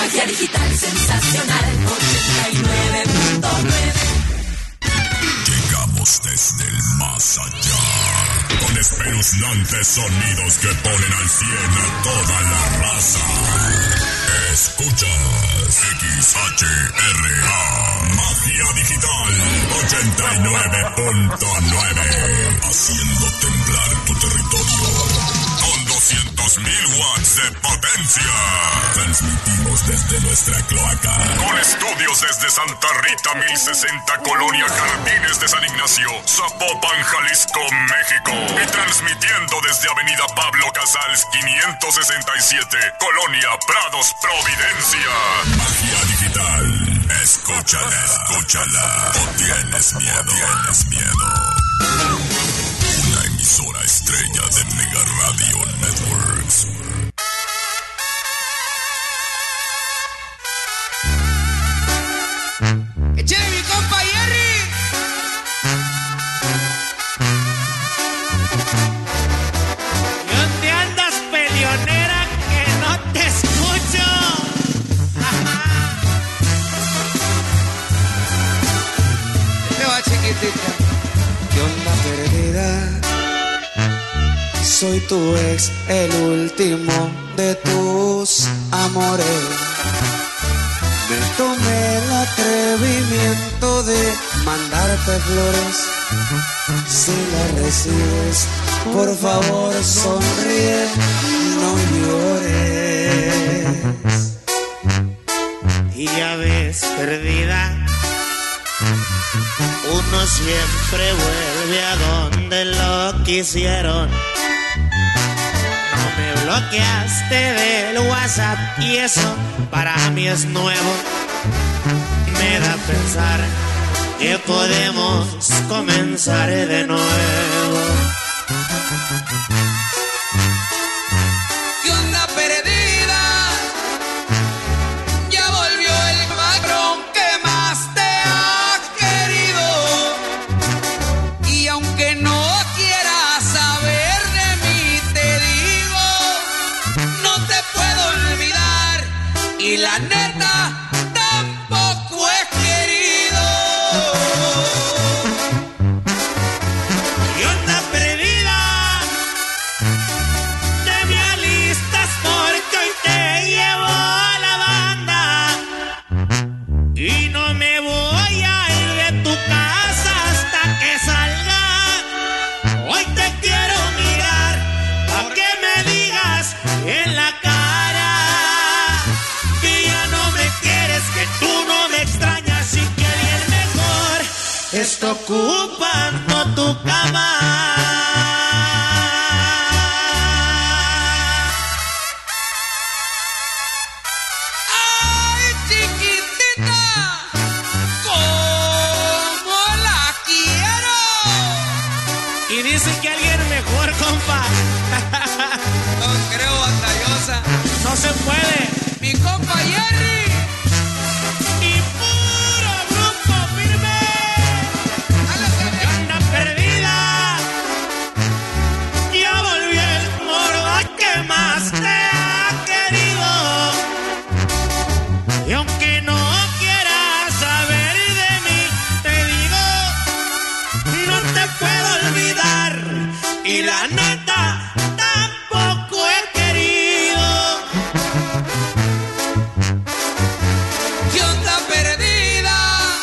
Magia digital sensacional 89.9. Llegamos desde el más allá, con espeluznantes sonidos que ponen al 100 a toda la raza. Escuchas XHRA, Magia Digital 89.9, haciendo temblar tu territorio. Con 200,000 watts de potencia. Transmitimos desde nuestra cloaca. Con estudios desde Santa Rita 1060, Colonia Jardines de San Ignacio, Zapopan, Jalisco, México. Y transmitiendo desde Avenida Pablo Casals 567, Colonia Prados, Providencia. Magia Digital. Escúchala, escúchala. O tienes miedo, tienes miedo. Una emisora estrella de Mega Radio Networks. ¡Échale mi compa Jerry! ¿Y dónde andas, peleonera, que no te escucho? Te va, chiquitita. ¿Qué onda, perdida? Soy tu ex, el último de tus amores. Me tomé el atrevimiento de mandarte flores. Si las recibes, por favor sonríe, no llores. Y ya ves, perdida, uno siempre vuelve a donde lo quisieron. No me bloqueaste del WhatsApp y eso para mí es nuevo. Me da a pensar que podemos comenzar de nuevo. ¿Qué onda, perdida? Ya volvió el patrón que más te ha querido. Y aunque no quieras saber de mí, te digo, no te puedo olvidar. Y la neta, tampoco he querido. ¿Qué onda, perdida? Te me alistas porque hoy te llevo a la banda. Y no me voy a ir de tu casa hasta que salga. Hoy te quiero mirar pa' que me digas en la cara que ya no me quieres, que tú no me extrañas y que alguien mejor está ocupando tu cama. ¡Ay, chiquitita! ¡Cómo la quiero! Y dice que alguien mejor, compa. No creo, batallosa. No se puede. Mi compa Jerry. Y puro grupo firme. ¿Qué onda, perdida? Ya volvió el moro que más te ha querido. Y aunque no quieras saber de mí, te digo, no te puedo olvidar. Y la neta, tampoco he querido. ¿Qué onda, perdida?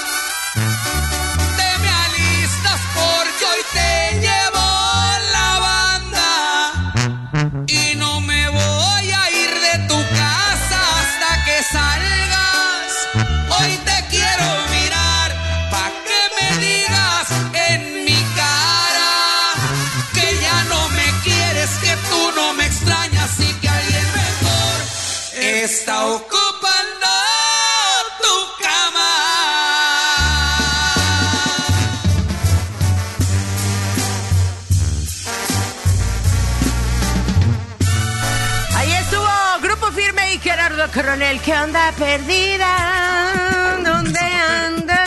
Te me alistas porque hoy te llevo la banda. Y no me voy a ir de tu casa hasta que salgas. Hoy te quiero mirar pa' que me digas en mi cara que ya no me quieres, que tú no me extrañas y que alguien mejor está ocupando tu cama. Ahí estuvo Grupo Firme y Gerardo Coronel. ¿Qué onda, perdida? ¿Dónde andan?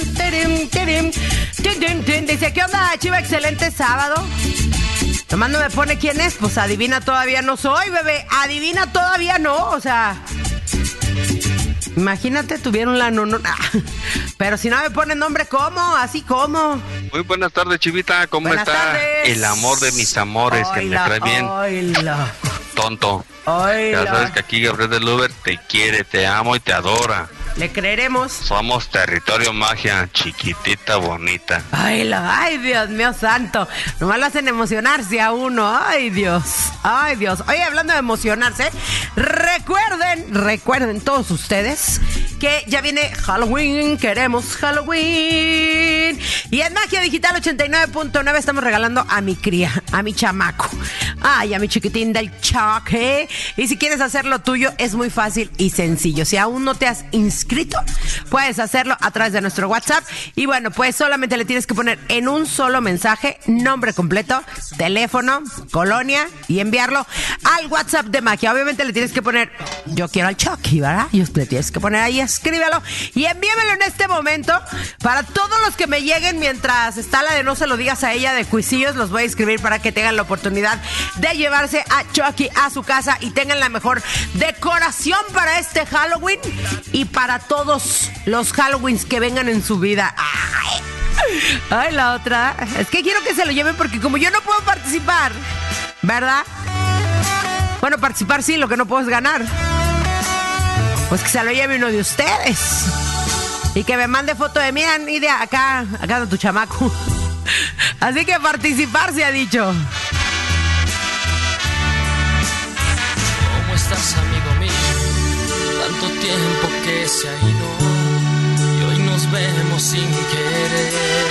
Dice, ¿qué onda, Chiva? Excelente sábado. Nomás no me pone quién es. Pues adivina, todavía no soy, bebé. Adivina, todavía no. O sea, Imagínate, tuvieron la no. Pero si no me ponen nombre, ¿cómo? Así como. Muy buenas tardes, Chivita. ¿Cómo buenas está? Tardes. El amor de mis amores, que me trae bien. Oila. Tonto. Oila. Ya sabes que aquí Gabriel del Uber te quiere, te amo y te adora. Le creeremos. Somos Territorio Magia, chiquitita, bonita. Ay, Dios mío santo. Nomás lo hacen emocionarse a uno. Ay, Dios. Oye, hablando de emocionarse, recuerden todos ustedes que ya viene Halloween. Queremos Halloween. Y en Magia Digital 89.9 estamos regalando a mi cría, a mi chamaco. Ay, a mi chiquitín del choque. Y si quieres hacer lo tuyo, es muy fácil y sencillo. Si aún no te has inscrito, puedes hacerlo a través de nuestro WhatsApp. Y bueno, pues solamente le tienes que poner en un solo mensaje nombre completo, teléfono, colonia y enviarlo al WhatsApp de Magia. Obviamente le tienes que poner yo quiero al Chucky, ¿verdad? Y le tienes que poner ahí, escríbelo y envíamelo en este momento. Para todos los que me lleguen mientras está la de no se lo digas a ella de Cuisillos, los voy a escribir para que tengan la oportunidad de llevarse a Chucky a su casa y tengan la mejor decoración para este Halloween y para todos los Halloweens que vengan en su vida. Ay, la otra. Es que quiero que se lo lleven porque como yo no puedo participar, ¿verdad? Bueno, participar sí, lo que no puedo es ganar. Pues que se lo lleve uno de ustedes. Y que me mande foto de, mira, Nidia, acá de tu chamaco. Así que participar se ha dicho. ¿Cómo estás, amigo mío? Tanto tiempo que se ha ido y hoy nos vemos sin querer.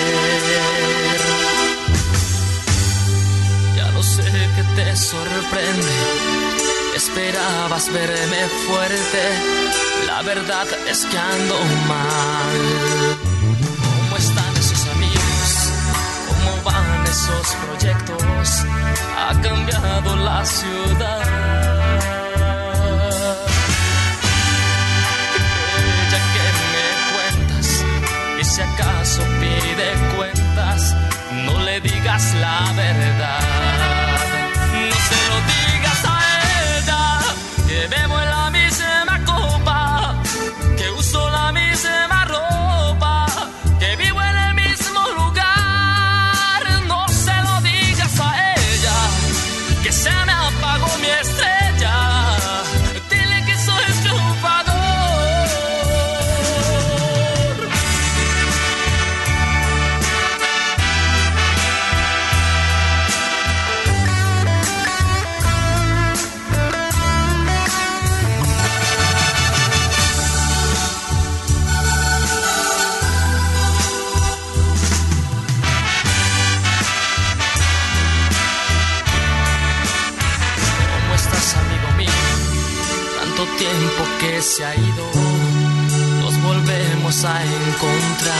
Ya lo sé que te sorprende, esperabas verme fuerte, la verdad es que ando mal. ¿Cómo están esos amigos? ¿Cómo van esos proyectos? Ha cambiado la ciudad. Si acaso pide cuentas, no le digas la verdad. No se lo digas a ella, que bebo en la misma copa, que uso la misma ropa, que vivo en el mismo lugar. No se lo digas a ella, que se me apagó mi estrella. Dile que soy triunfador. Tiempo que se ha ido, nos volvemos a encontrar.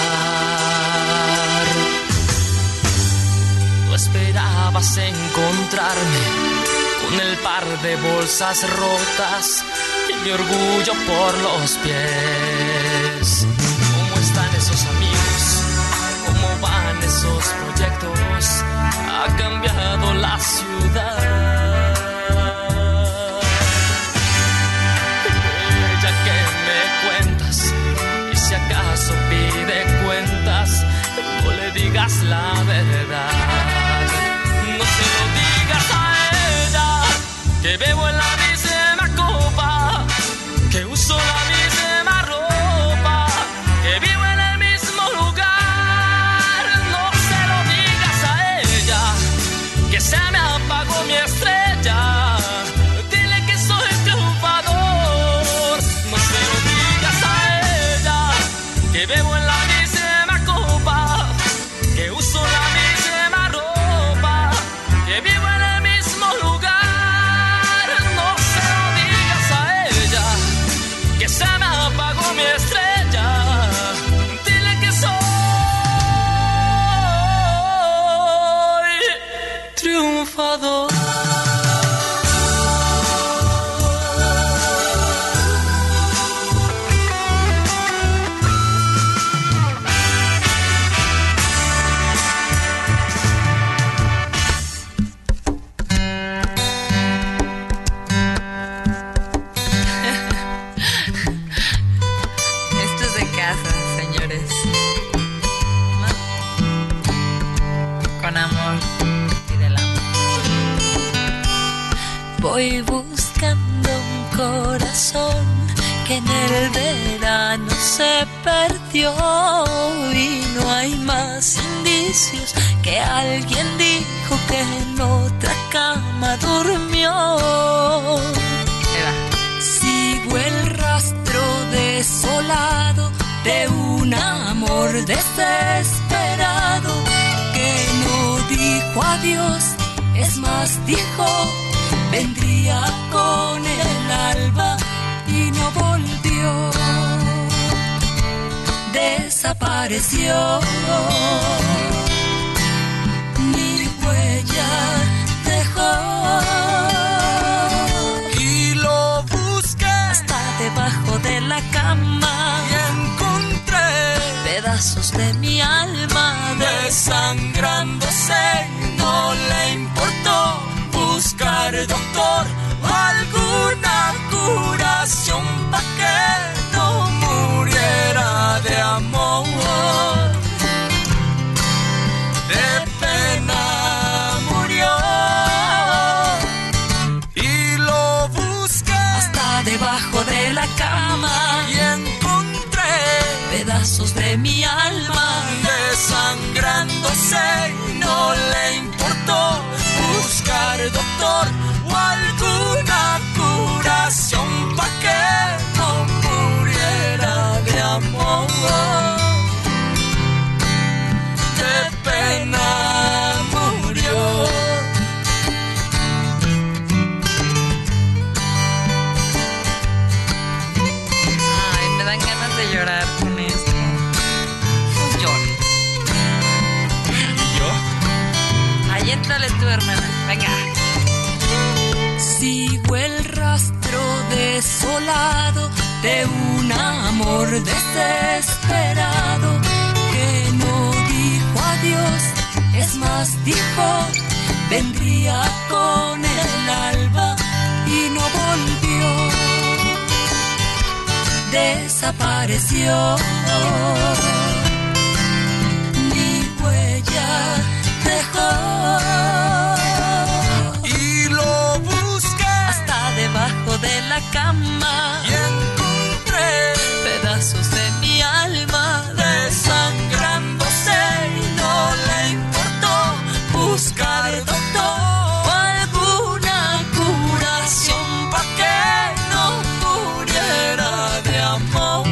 No esperabas encontrarme con el par de bolsas rotas y mi orgullo por los pies. ¿Cómo están esos amigos? ¿Cómo van esos proyectos? Ha cambiado la ciudad. Si acaso pide cuentas, no le digas la verdad. No se lo digas a ella, que bebo en la misma copa, que uso la misma ropa, que vivo en el mismo lugar. No se lo digas a ella, que se me apagó mi estrella. Voy buscando un corazón que en el verano se perdió y no hay más indicios que alguien dijo que en otra cama durmió. Sigo el rastro desolado de un amor desesperado que no dijo adiós, es más dijo vendría con el alba y no volvió, desapareció, ni huella dejó. Y lo busqué hasta debajo de la cama y encontré pedazos de mi alma desangrándose. No le importó buscar doctor o alguna curación pa' que no muriera de amor. De pena murió y lo busqué hasta debajo de la cama y encontré pedazos de mi alma desangrándose. No le importó buscar doctor o alguna curación pa' que no muriera de amor. De pena murió. Ay, me dan ganas de llorar con esto. Pues lloro. ¿Y yo? Ahí entrale tú, hermana. Venga. Sigo el rastro desolado de un amor desesperado que no dijo adiós, es más dijo vendría con el alba y no volvió, desapareció, ni huella dejó. Y lo busqué hasta debajo de la cama y encontré pedazos de mi alma desangrándose. Y no le importó buscar doctor o alguna curación pa' que no muriera de amor.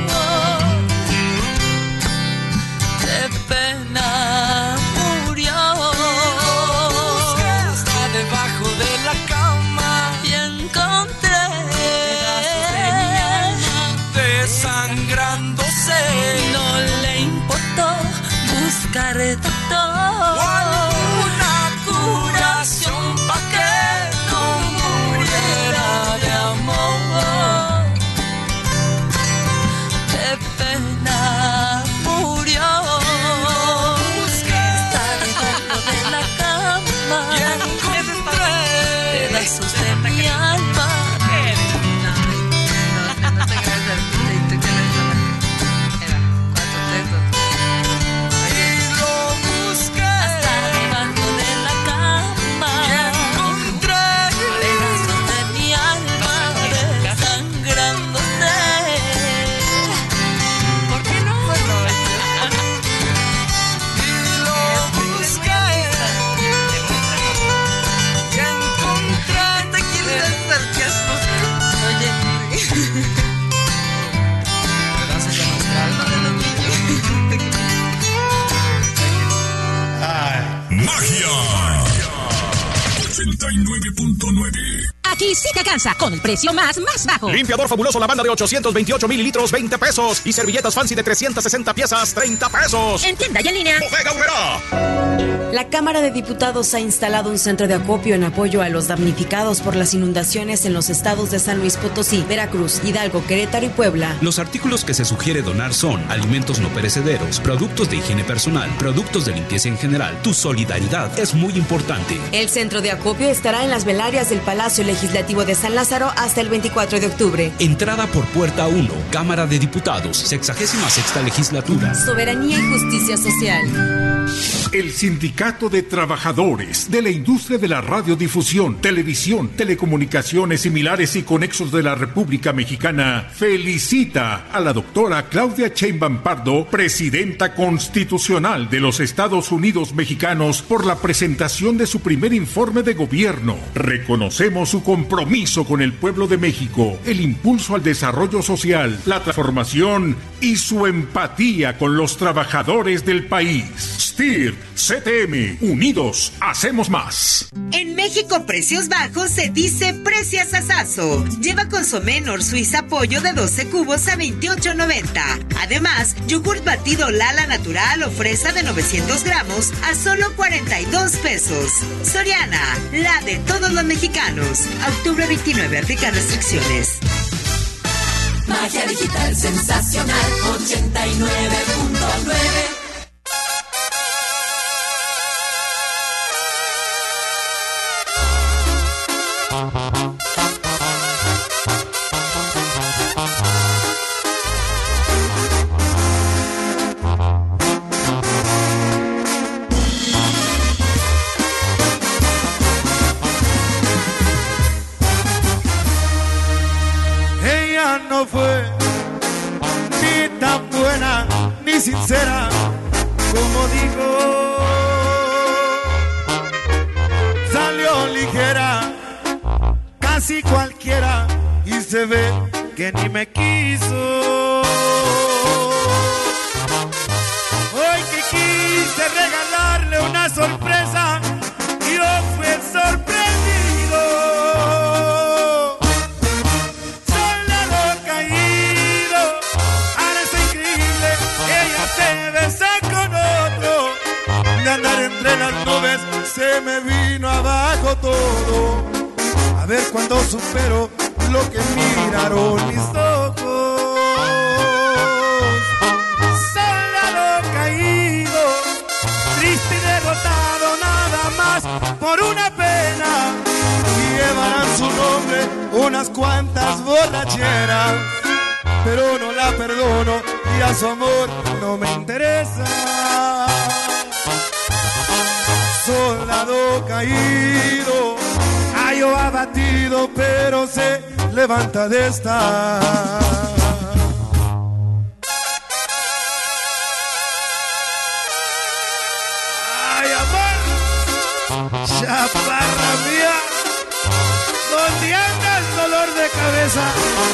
de pena murió. Busqué hasta debajo de la cama Y encontré pedazos de mi alma desangrándose. no le importó buscar doctor O alguna curación pa' que no muriera de amor. de pena murió. Busqué Está debajo de la cama y encontré pedazos de mi alma. No te y lo busqué hasta debajo de la cama y encontré pedazos de mi alma desangrándose. ¿Por qué no? y lo busqué y encontré. ¿Te quieres acercar? Oye, Pedazos de nuestra alma. Magia 89.9. Aquí sí te alcanza, con el precio más bajo. Limpiador fabuloso lavanda de 828 mililitros, 20 pesos. Y servilletas fancy de 360 piezas, 30 pesos. En tienda y en línea. Bodega Aurrera. La Cámara de Diputados ha instalado un centro de acopio en apoyo a los damnificados por las inundaciones en los estados de San Luis Potosí, Veracruz, Hidalgo, Querétaro y Puebla. Los artículos que se sugiere donar son alimentos no perecederos, productos de higiene personal, productos de limpieza en general. Tu solidaridad es muy importante. El centro de acopio estará en las velarias del Palacio Legislativo de San Lázaro hasta el 24 de octubre. Entrada por puerta 1, Cámara de Diputados, 66ª legislatura. Soberanía y justicia social. El Sindicato de Trabajadores de la Industria de la Radiodifusión, Televisión, Telecomunicaciones Similares y Conexos de la República Mexicana felicita a la doctora Claudia Sheinbaum Pardo, presidenta constitucional de los Estados Unidos mexicanos, por la presentación de su primer informe de gobierno. Reconocemos su compromiso con el pueblo de México, el impulso al desarrollo social, la transformación y su empatía con los trabajadores del país. STIR, CTM, unidos, hacemos más. En México, precios bajos se dice precias a Sasso. Lleva consomé Nor Suiza pollo de 12 cubos a $28.90. Además, yogurt batido Lala Natural o fresa de 900 gramos a solo 42 pesos. Soriana, la de todos los mexicanos. Octubre 29, aplica restricciones. Magia digital sensacional 89.9. Ella no fue ni tan buena ni sincera como digo. Salió ligera, casi cualquiera, y se ve que ni me quiso. Hoy que quise regalarle una sorpresa, yo fui sorprendido. Soldado caído, ahora es increíble, ella se besa con otro. De andar entre las nubes se me vino abajo todo. A ver cuándo supero lo que miraron mis ojos. Soldado caído, triste y derrotado nada más por una pena. Llevarán su nombre unas cuantas borracheras, pero no la perdono y a su amor no me interesa. Soldado caído, hallo abatido, pero se levanta de esta. Ay, amor, chaparra mía, ¿dónde anda el dolor de cabeza?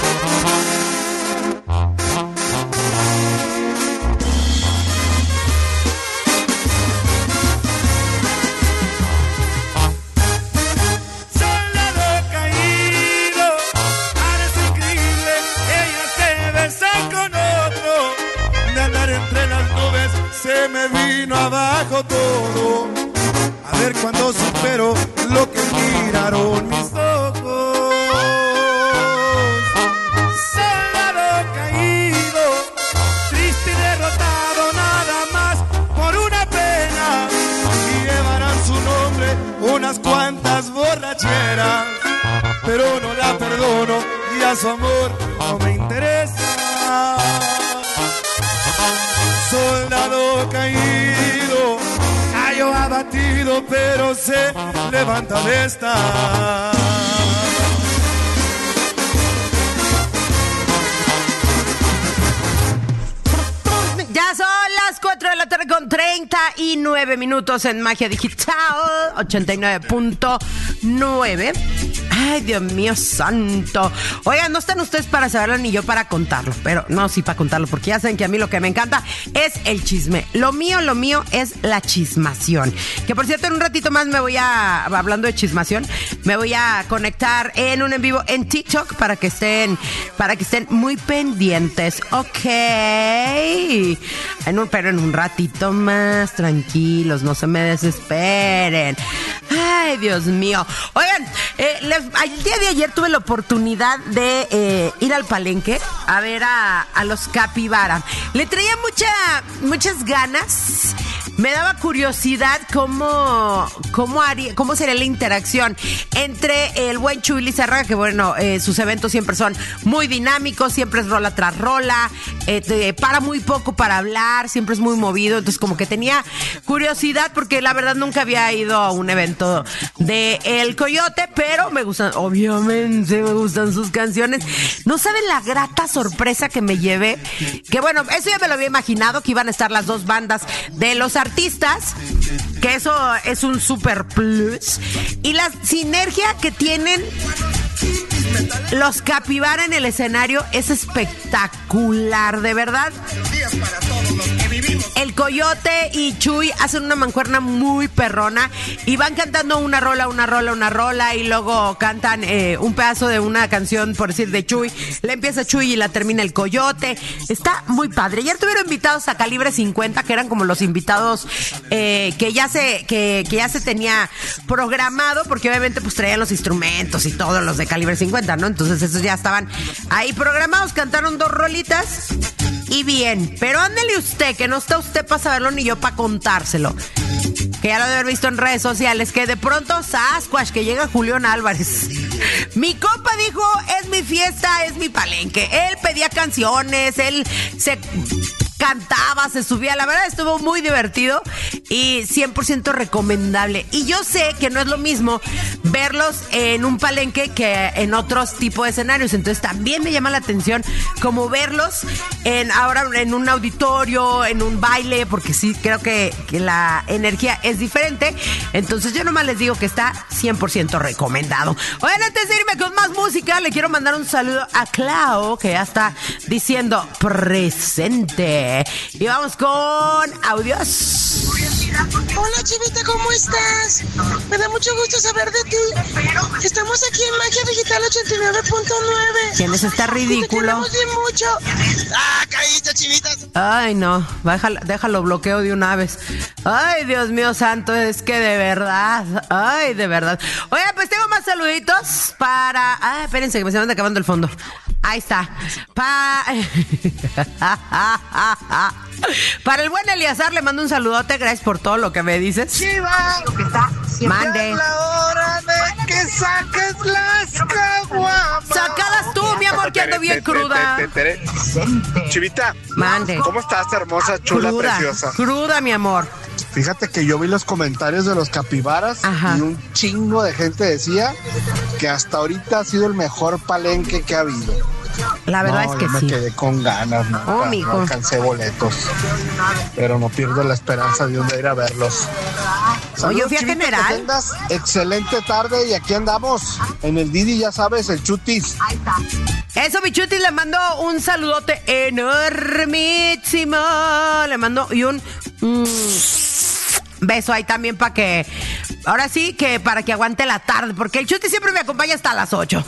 Se me vino abajo todo. A ver cuándo supero lo que miraron mis ojos. Soldado caído, triste y derrotado nada más por una pena. Y llevarán su nombre unas cuantas borracheras, pero no la perdono y a su amor no me interesa. Soldado caído, hallo abatido, pero se levanta de esta. Ya son las 4 de la tarde con 39 minutos en Magia Digital 89.9. Ay, Dios mío santo. Oigan, no están ustedes para saberlo ni yo para contarlo, pero no, sí para contarlo, porque ya saben que a mí lo que me encanta es el chisme. Lo mío es la chismación. Que por cierto, en un ratito más hablando de chismación, me voy a conectar en un en vivo en TikTok para que estén muy pendientes. Ok. Pero en un ratito más, tranquilos, no se me desesperen. Ay, Dios mío. Oigan, el día de ayer tuve la oportunidad de ir al Palenque a ver a los Capibara. Le traía muchas ganas me daba curiosidad cómo sería la interacción entre el buen Chuy Lizárraga, que bueno, sus eventos siempre son muy dinámicos, siempre es rola tras rola, para muy poco para hablar, siempre es muy movido, entonces como que tenía curiosidad porque la verdad nunca había ido a un evento de El Coyote, pero me gustan, obviamente me gustan sus canciones. No saben la grata sorpresa que me llevé, que bueno, eso ya me lo había imaginado, que iban a estar las dos bandas de los artistas, que eso es un super plus, y la sinergia que tienen los Capibara en el escenario es espectacular, de verdad. El Coyote y Chuy hacen una mancuerna muy perrona y van cantando una rola y luego cantan un pedazo de una canción, por decir, de Chuy. La empieza Chuy y la termina el Coyote. Está muy padre. Ayer tuvieron invitados a Calibre 50, que eran como los invitados que ya se tenía programado, porque obviamente pues traían los instrumentos y todos los de Calibre 50, ¿no? Entonces esos ya estaban ahí programados, cantaron 2 rolitas y bien, pero ándele usted, que no está usted para saberlo ni yo para contárselo, que ya lo debe haber visto en redes sociales, que de pronto Sasquatch, que llega Julián Álvarez. Mi compa dijo, es mi fiesta, es mi palenque. Él pedía canciones, él se cantaba, se subía, la verdad estuvo muy divertido y 100% recomendable. Y yo sé que no es lo mismo verlos en un palenque que en otros tipos de escenarios, entonces también me llama la atención como verlos ahora en un auditorio, en un baile, porque sí creo que la energía es diferente. Entonces yo nomás les digo que está 100% recomendado. Oigan, antes de irme con más música, le quiero mandar un saludo a Clau, que ya está diciendo presente. Y vamos con audios. Hola, Chivita, ¿cómo estás? Me da mucho gusto saber de ti. Estamos aquí en Magia Digital 89.9. ¿Quién es este ridículo? Te queremos bien mucho. ¡Ah, caíste, Chivitas! Ay, no, déjalo bloqueo de una vez. Ay, Dios mío santo, es que de verdad. Ay, de verdad. Oye, pues tengo más saluditos para... Ah, espérense, que me se van acabando el fondo. Ahí está. Para el buen Eliazar le mando un saludote. Gracias por todo lo que me dices. Chiva, mande. Es la hora de que saques las caguamas. Sácalas tú, mi amor, que ando bien cruda. Chivita, mande. ¿Cómo estás, hermosa, chula, preciosa? Cruda, mi amor. Fíjate que yo vi los comentarios de los Capibaras. Ajá. Y un chingo de gente decía que hasta ahorita ha sido el mejor palenque que ha habido. La verdad es que yo me quedé con ganas, no alcancé boletos, pero no pierdo la esperanza de un día ir a verlos. Oye, yo fui a General. Que tengas excelente tarde y aquí andamos en el Didi, ya sabes, el Chutis. Ahí está. Eso, mi Chutis, le mando un saludote enormísimo. Le mando y un beso ahí también para que... Ahora sí, que para que aguante la tarde, porque el Chutis siempre me acompaña hasta las 8.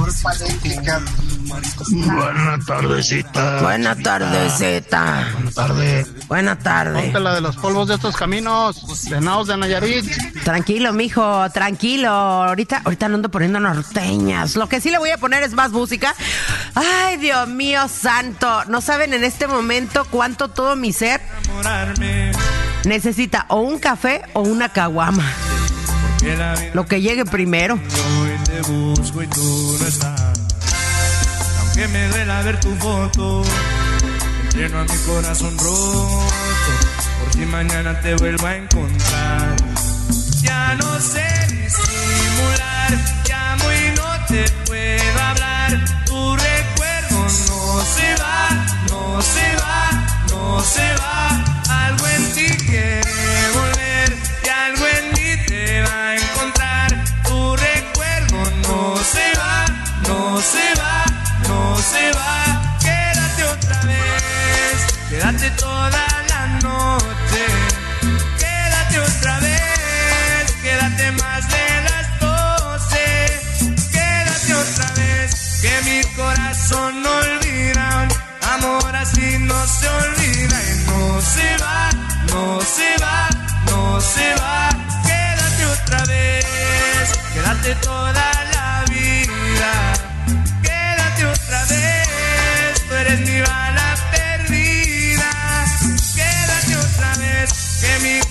Buena tardecita. Buena tardecita. Buena tarde. Buena tarde. Ponte la de los polvos de estos caminos, venados de Nayarit. Tranquilo, mijo, tranquilo. Ahorita no ando poniendo norteñas. Lo que sí le voy a poner es más música. Ay, Dios mío santo. No saben en este momento cuánto todo mi ser necesita o un café o una caguama. Lo que llegue primero. Hoy te busco y tú no estás. Aunque me duela ver tu foto, lleno a mi corazón roto. Por si mañana te vuelvo a encontrar. Ya no sé disimular, llamo y no te puedo hablar. Tu recuerdo no se va, no se va, no se va. Algo en ti quiere volver y algo en mí te va a encontrar. Tu recuerdo no se va, no se va, no se va. Quédate otra vez, quédate toda la noche. Quédate otra vez, quédate más de las 12. Quédate otra vez, que mi corazón no olvida. Amor así no se olvida y no se va, no se va, no se va. Quédate otra vez, quédate toda la vida. Quédate otra vez, tú eres mi bala perdida. Quédate otra vez, que mi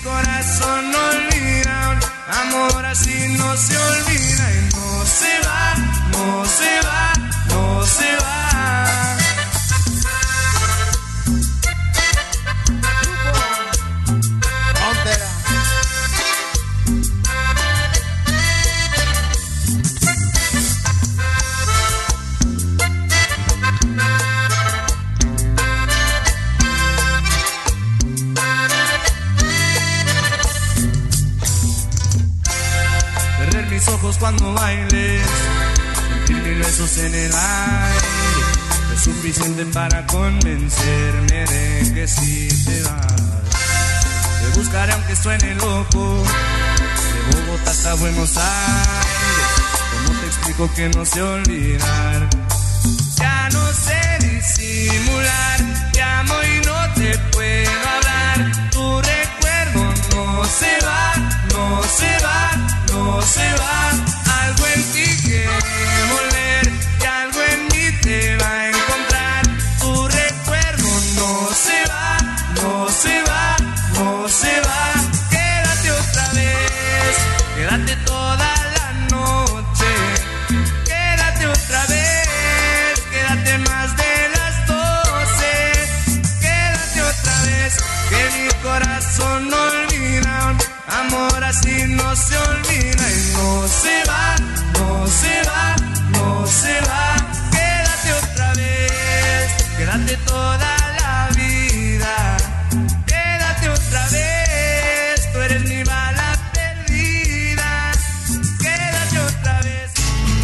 cuando bailes, sentir mil besos en el aire es suficiente para convencerme de que si te vas. Te buscaré aunque suene loco, de Bogotá hasta Buenos Aires. ¿Cómo te explico que no sé olvidar? Ya no sé disimular, te amo y no te puedo hablar. Tu recuerdo no se va, no se va, no se va. Algo en ti quiere volver y algo en mí te va a encontrar. Tu recuerdo no se va, no se va, no se va. Quédate otra vez, quédate toda la noche. Quédate otra vez, quédate más de las 12. Quédate otra vez, que mi corazón no olvida. Amor así no se olvida y no se va, no se va, no se va. Quédate otra vez, quédate toda la vida. Quédate otra vez, tú eres mi bala perdida. Quédate otra vez.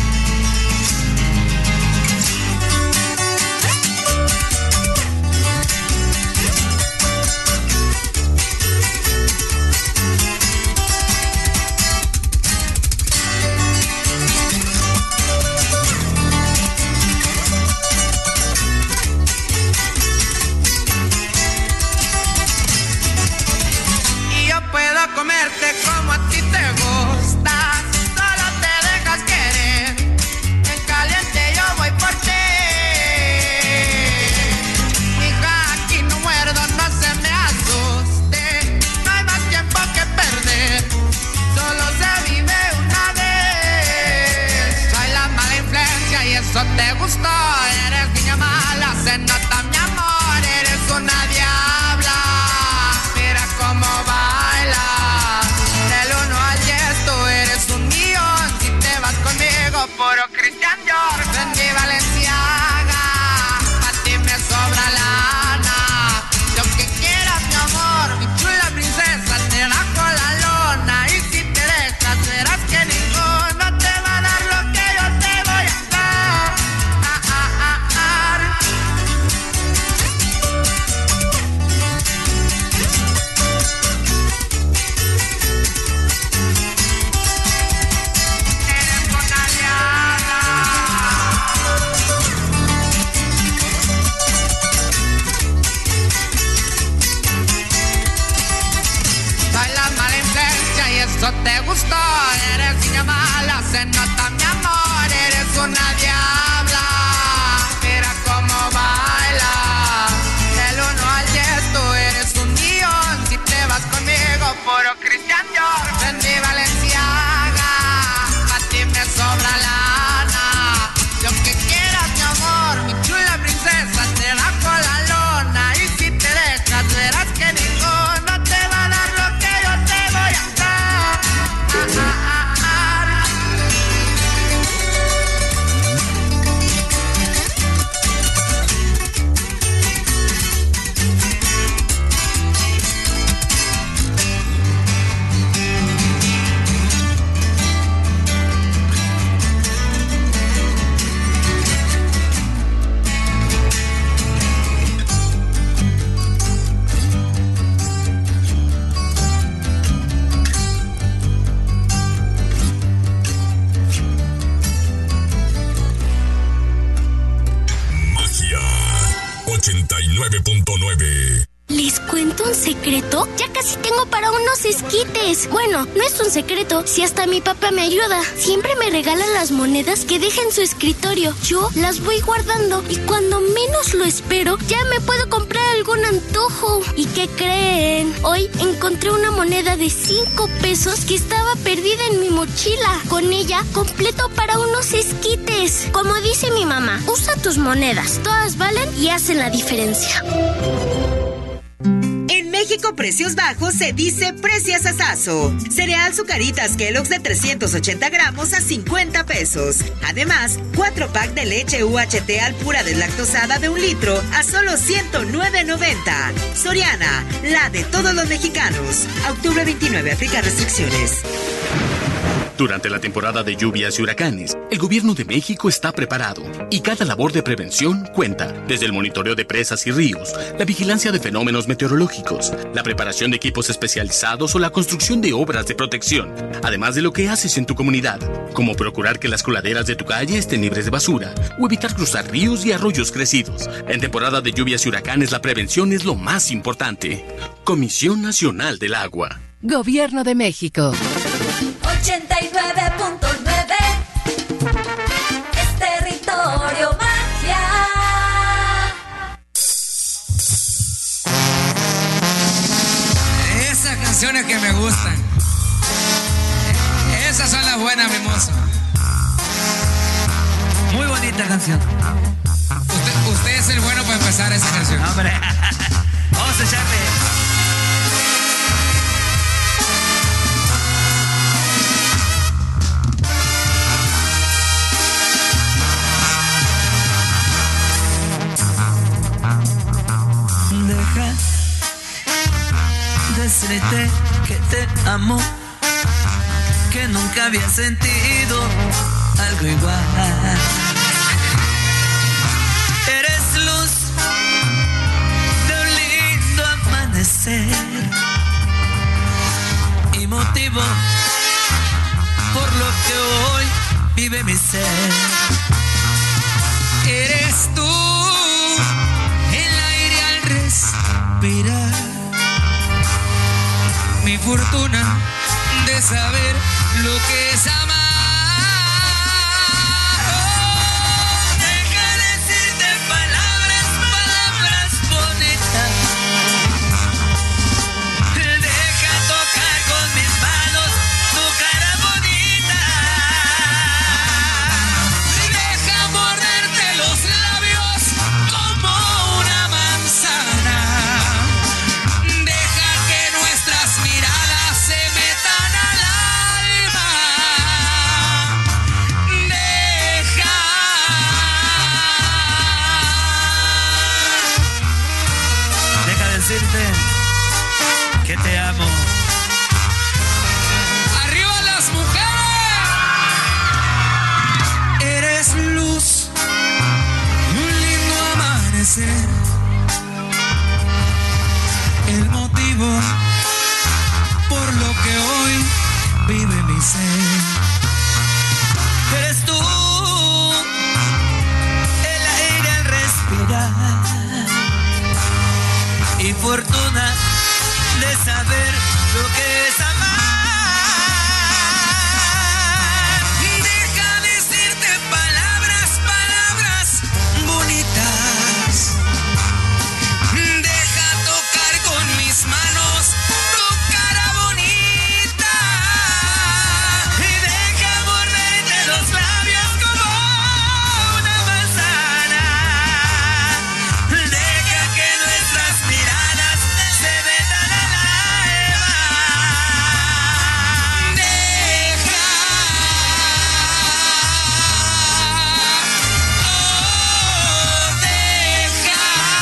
Comerte como a ti te gusta, solo te dejas querer, en caliente yo voy por ti. Hija, aquí no muerdo, no se me asuste, no hay más tiempo que perder, solo se vive una vez. Soy la mala influencia y eso te gustó, eres niña mala, se nota mi amor, eres una diabla, mira cómo baila. Puro Christian Dior, vendí Valenciaga, a ti me sobra lana. Lo que quieras, mi amor, mi chula princesa, te bajo la lona. Y si te dejas, verás que ninguno te va a dar lo que yo te voy a dar. Eso te gustó, eres niña mala, se nota mi amor, eres una diabla, mira cómo baila, del 1 al 10 tú eres un millón, si te vas conmigo, puro Christian Dior, vendí Valenciaga, a ti me sobra lana, lo que quieras mi amor, mi chula princesa, te bajo la lona, y si te dejas verás que ninguno te va a dar lo que yo te voy a dar. Magia 89.9. ¿Les cuento un secreto? Ya casi tengo para unos esquites. Bueno, no es un secreto, si hasta mi papá me ayuda. Siempre me regala las monedas que deja en su escritorio. Yo las voy guardando y cuando menos lo espero, ya me puedo comprar algún antojo. ¿Y qué creen? Hoy encontré una moneda de 5 pesos que estaba perdida en mi mochila. Con ella completo para unos esquites. Como dice mi mamá, usa tus monedas. Todas valen y hacen la diferencia. En México, precios bajos se dice precios asazo. Cereal Zucaritas Kellogg's de 380 gramos a 50 pesos. Además, 4 pack de leche UHT Alpura deslactosada de 1 litro a solo 109.90. Soriana, la de todos los mexicanos. A octubre 29, aplica restricciones. Durante la temporada de lluvias y huracanes, el gobierno de México está preparado y cada labor de prevención cuenta, desde el monitoreo de presas y ríos, la vigilancia de fenómenos meteorológicos, la preparación de equipos especializados o la construcción de obras de protección, además de lo que haces en tu comunidad, como procurar que las coladeras de tu calle estén libres de basura o evitar cruzar ríos y arroyos crecidos. En temporada de lluvias y huracanes, la prevención es lo más importante. Comisión Nacional del Agua. Gobierno de México. 89.9 es Territorio Magia. Esas canciones que me gustan. Esas son las buenas, mi mozo. Muy bonita canción. Usted es el bueno para empezar esa canción. Hombre, vamos a echarle. Deja decirte que te amo, que nunca había sentido algo igual. Eres luz de un lindo amanecer y motivo por lo que hoy vive mi ser. Eres tú el aire al respirar, mi fortuna de saber lo que es amar. Que te amo. ¡Arriba las mujeres! Eres luz, un lindo amanecer, el motivo por lo que hoy vive mi ser. Eres tú el aire al respirar y fortuna de saber lo que es amar. Deja decirte palabras, palabras bonitas. Deja tocar con mis manos tu cara bonita. Y deja morderte los labios como una manzana. Deja que nuestras miradas se metan al alma. Deja, oh, deja,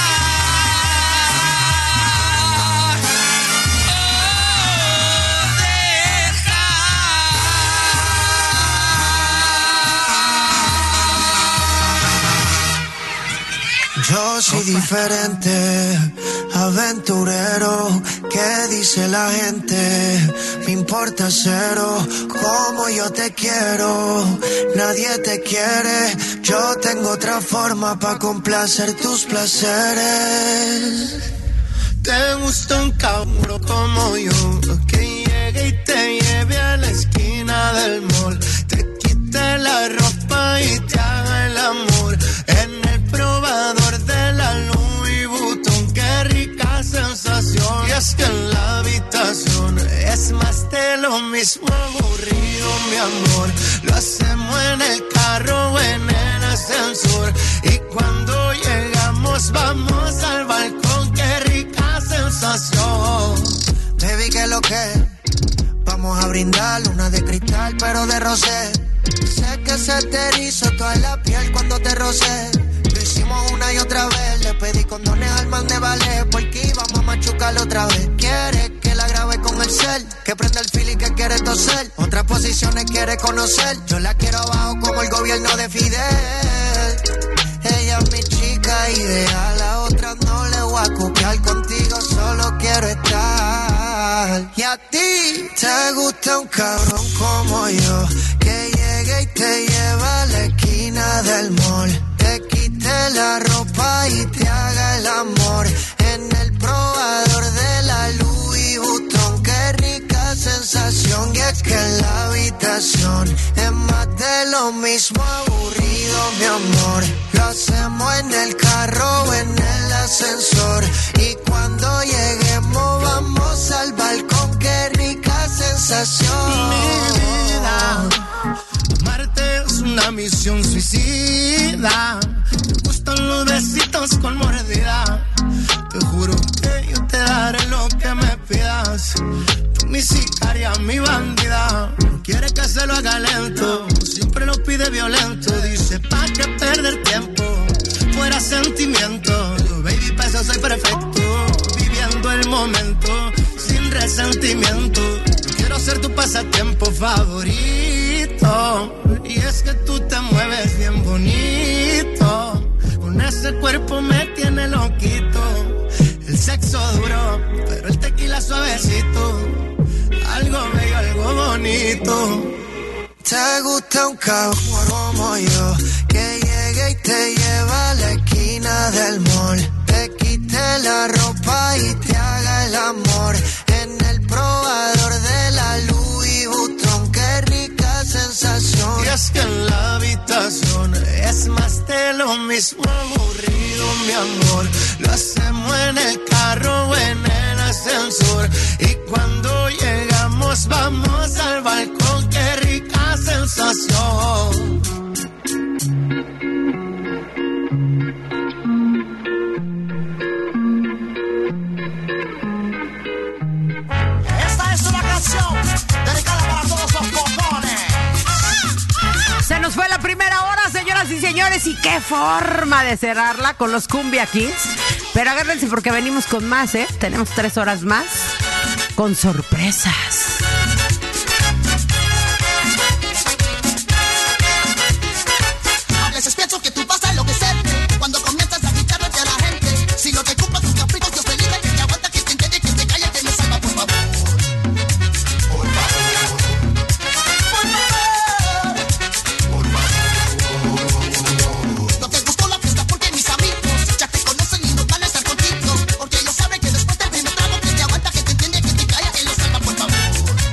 Yo soy diferente, aventurero, ¿qué dice la gente? Me importa cero, como yo te quiero, nadie te quiere, yo tengo otra forma para complacer tus placeres. Te gusta un cabrón como yo, que llegue y te lleve a la esquina del mall, te quite la ropa y te haga el amor en el probador de la Louis Vuitton. Qué rica sensación, y es que en la habitación es más de lo mismo aburrido, mi amor. Lo hacemos en el carro o en el ascensor, y cuando llegamos vamos al balcón. Qué rica sensación. Baby, ¿qué es lo que? Vamos a brindar una de cristal pero de rosé. Sé que se te erizó toda la piel cuando te rocé. Lo hicimos una y otra vez. Le pedí condones al man de ballet porque íbamos a machucarlo otra vez. Quiere que la grabe con comercial, que prende el fil y que quiere toser. Otras posiciones quiere conocer. Yo la quiero abajo como el gobierno de Fidel. Ella es mi chica ideal, a otras no le voy a copiar. Contigo solo quiero estar. Y a ti te gusta un cabrón como yo, que llegue y te lleva a la esquina del mall. Te quite la ropa y te haga el amor en el probador de la Louis Vuitton. Qué rica sensación, y es que en la habitación es más de lo mismo, aburrido, mi amor. Lo hacemos en el carro o en el ascensor, y cuando lleguemos vamos al balcón. Qué rica sensación. Mi vida, amarte es una misión suicida. Me gustan los besitos con mordida. Te juro que yo te daré lo que me pidas. Tú mi sicaria, mi bandida. No quiere que se lo haga lento, siempre lo pide violento. Dice pa' que perder tiempo, fuera sentimiento. Yo, baby, pa' eso soy perfecto, viviendo el momento sin resentimiento. Quiero ser tu pasatiempo favorito, y es que tú te mueves bien bonito. Con ese cuerpo me tiene loquito. El sexo duro, pero el tequila suavecito. Algo bello, algo bonito. Te gusta un cabrón como yo, que llegue y te lleva a la esquina del mall. Te quite la ropa y te haga el amor en el probador de la Louis Vuitton. Qué rica sensación. Y es que en la habitación es más de lo mismo, aburrido, mi amor. Lo hacemos en el carro o en el ascensor, y cuando llegamos vamos al balcón. Qué rica sensación. Esta es una canción dedicada para todos los bombones. Se nos fue la primera hora, señoras y señores, y qué forma de cerrarla con los Cumbia Kings. Pero agárrense porque venimos con más, ¿eh? Tenemos 3 horas más con sorpresas. A veces pienso que tú vas a enloquecerte cuando comienzas a gritarle a la gente. Si no te cumplas tus caprichos, Dios te libre, que te aguanta, que te entiende, que te calla, que me salva, por favor. Por favor. Por favor. No te gustó la fiesta porque mis amigos ya te conocen y no van a estar contigo, porque ellos saben que después del primer trago, que te aguanta, que te entiende, que te calla, que lo salva, por favor.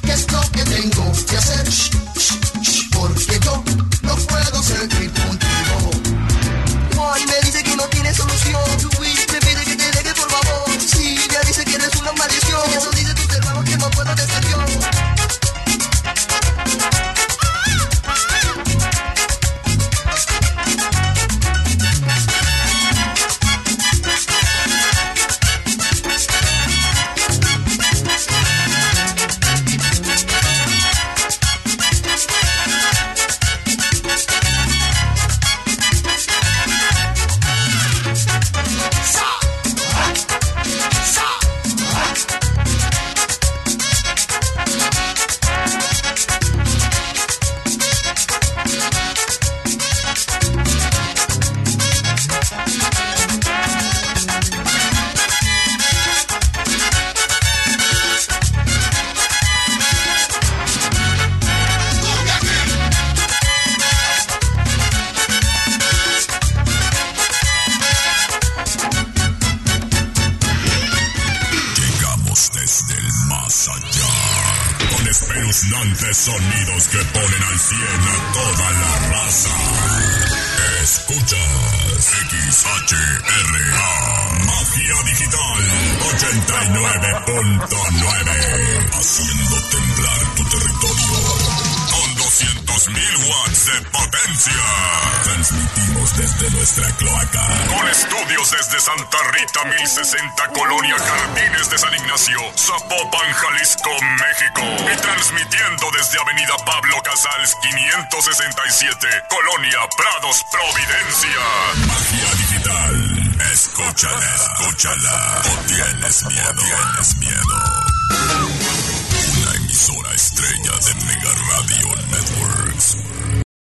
¿qué es lo que tengo que hacer? Porque yo no puedo seguir contigo. Juan me dice que no tiene solución. Luis me pide que te deje por favor. Silvia dice que eres una maldición. Eso dice tus hermanos que no puedo estar yo. Espeluznantes sonidos que ponen al 100 a toda la raza. Escuchas XHRA Magia Digital 89.9, haciendo temblar tu territorio con 200,000 watts de potencia. Transmitimos desde nuestra cloaca con estudios desde Santa Rita 1060, Colonia Jardines de San Ignacio, Zapopan, Jalisco, México, y transmitiendo desde Avenida Pablo Casals 567, Colonia Prados, Providencia. Magia Digital, escúchala, escúchala, o tienes miedo, tienes miedo. Una emisora estrella de Mega Radio Networks.